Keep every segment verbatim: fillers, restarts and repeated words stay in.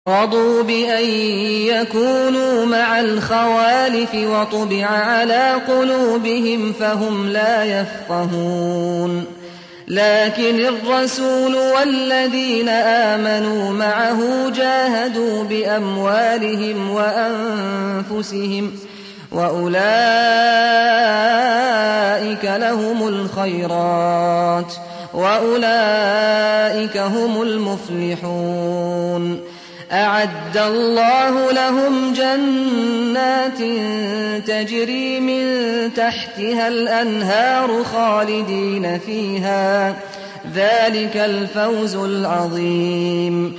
رَضُوا بِأَن يَكُونُوا مَعَ الْخَوَالِفِ وَطُبِعَ عَلَىٰ قُلُوبِهِمْ فَهُمْ لَا يَفْقَهُونَ لَٰكِنِ الرَّسُولُ وَالَّذِينَ آمَنُوا مَعَهُ جَاهَدُوا بِأَمْوَالِهِمْ وَأَنفُسِهِمْ وَأُولَٰئِكَ لَهُمُ الْخَيْرَاتُ وَأُولَٰئِكَ هُمُ الْمُفْلِحُونَ أَعَدَّ اللَّهُ لَهُمْ جَنَّاتٍ تَجْرِي مِن تَحْتِهَا الْأَنْهَارُ خَالِدِينَ فِيهَا ۚ ذَٰلِكَ الْفَوْزُ الْعَظِيمُ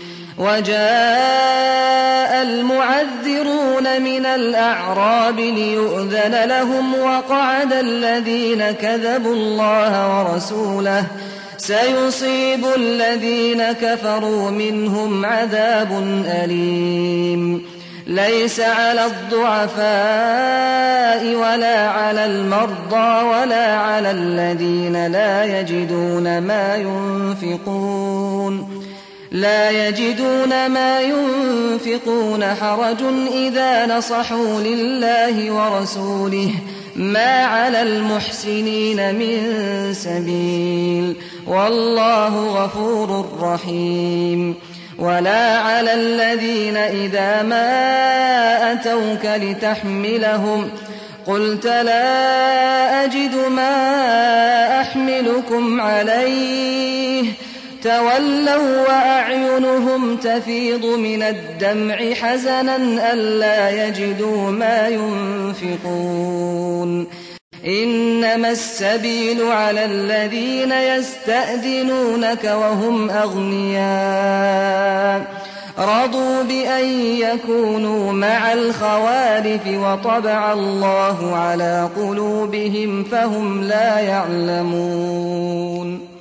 وَجَاءَ الْمُعَذِّرُونَ مِنَ الْأَعْرَابِ لِيُؤْذَنَ لَهُمْ وَقَعَدَ الَّذِينَ كَذَبُوا اللَّهَ وَرَسُولَهُ ۚ سَيُصِيبُ الَّذِينَ كَفَرُوا مِنْهُمْ عَذَابٌ أَلِيمٌ لَيْسَ عَلَى الضُّعَفَاءِ وَلَا عَلَى الْمَرْضَىٰ وَلَا عَلَى الَّذِينَ لَا يَجِدُونَ مَا يُنفِقُونَ لا يجدون ما ينفقون حرج إذا نصحوا لله ورسوله ما على المحسنين من سبيل والله غفور رحيم ولا على الذين إذا ما أتوك لتحملهم قلت لا أجد ما أحملكم عليه تولوا وأعينهم تفيض من الدمع حزنا ألا يجدوا ما ينفقون إنما السبيل على الذين يستأذنونك وهم أغنياء رضوا بأن يكونوا مع الخوالف وطبع الله على قلوبهم فهم لا يعلمون